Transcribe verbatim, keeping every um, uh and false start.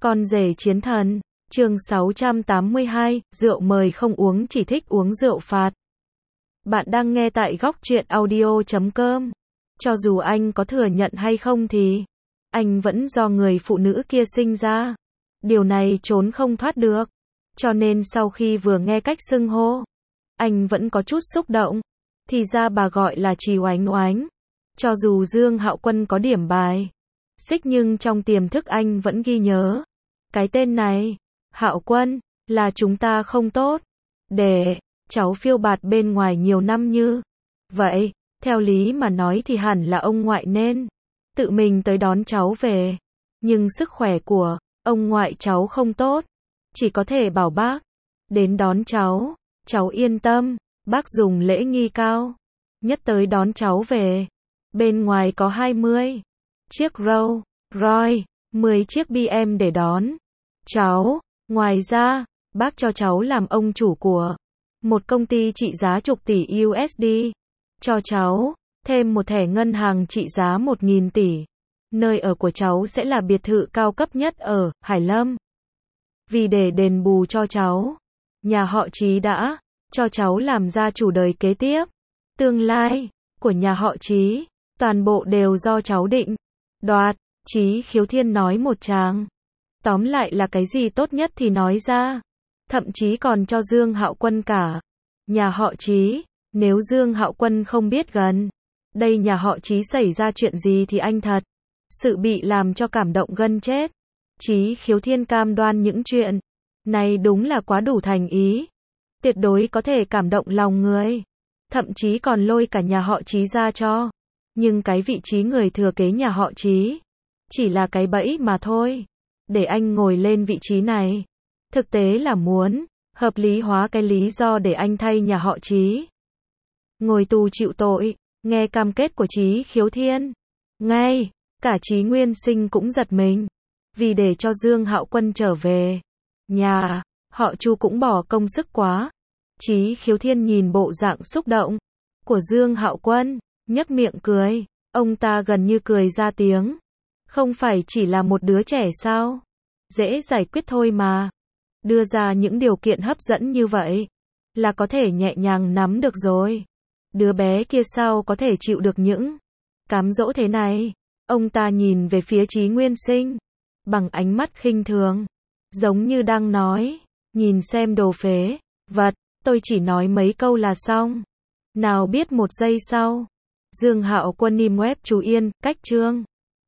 Con rể chiến thần, chương sáu trăm tám mươi hai, rượu mời không uống chỉ thích uống rượu phạt. Bạn đang nghe tại góc truyện audio chấm com. Cho dù anh có thừa nhận hay không thì anh vẫn do người phụ nữ kia sinh ra. Điều này trốn không thoát được. Cho nên sau khi vừa nghe cách xưng hô, anh vẫn có chút xúc động. Thì ra bà gọi là Trì Oánh Oánh. Cho dù Dương Hạo Quân có điểm bài xích nhưng trong tiềm thức anh vẫn ghi nhớ. Cái tên này, Hạo Quân, là chúng ta không tốt. Để cháu phiêu bạt bên ngoài nhiều năm như vậy, theo lý mà nói thì hẳn là ông ngoại nên tự mình tới đón cháu về. Nhưng sức khỏe của ông ngoại cháu không tốt, chỉ có thể bảo bác đến đón cháu. Cháu yên tâm, bác dùng lễ nghi cao nhất tới đón cháu về. Bên ngoài có hai mươi chiếc Rolls Royce, mười chiếc bê em để đón cháu. Ngoài ra, bác cho cháu làm ông chủ của một công ty trị giá chục tỷ u ét đê. Cho cháu thêm một thẻ ngân hàng trị giá một nghìn tỷ. Nơi ở của cháu sẽ là biệt thự cao cấp nhất ở Hải Lâm. Vì để đền bù cho cháu, nhà họ Trí đã cho cháu làm gia chủ đời kế tiếp. Tương lai của nhà họ Trí, toàn bộ đều do cháu định đoạt. Trí Khiếu Thiên nói một tràng. Tóm lại là cái gì tốt nhất thì nói ra. Thậm chí còn cho Dương Hạo Quân cả nhà họ Trí. Nếu Dương Hạo Quân không biết gần đây nhà họ Trí xảy ra chuyện gì thì anh thật sự bị làm cho cảm động gần chết. Trí Khiếu Thiên cam đoan những chuyện này đúng là quá đủ thành ý, tuyệt đối có thể cảm động lòng người, thậm chí còn lôi cả nhà họ Trí ra cho. Nhưng cái vị trí người thừa kế nhà họ Trí chỉ là cái bẫy mà thôi. Để anh ngồi lên vị trí này, thực tế là muốn hợp lý hóa cái lý do để anh thay nhà họ Trí ngồi tù chịu tội. Nghe cam kết của Trí Khiếu Thiên, ngay cả Trí Nguyên Sinh cũng giật mình. Vì để cho Dương Hạo Quân trở về, nhà họ Chu cũng bỏ công sức quá. Trí Khiếu Thiên nhìn bộ dạng xúc động của Dương Hạo Quân, nhếch miệng cười. Ông ta gần như cười ra tiếng. Không phải chỉ là một đứa trẻ sao? Dễ giải quyết thôi mà. Đưa ra những điều kiện hấp dẫn như vậy là có thể nhẹ nhàng nắm được rồi. Đứa bé kia sao có thể chịu được những cám dỗ thế này? Ông ta nhìn về phía Trí Nguyên Sinh bằng ánh mắt khinh thường, giống như đang nói, nhìn xem đồ phế vật, tôi chỉ nói mấy câu là xong. Nào biết một giây sau, Dương Hạo Quân im web chú yên, cách chương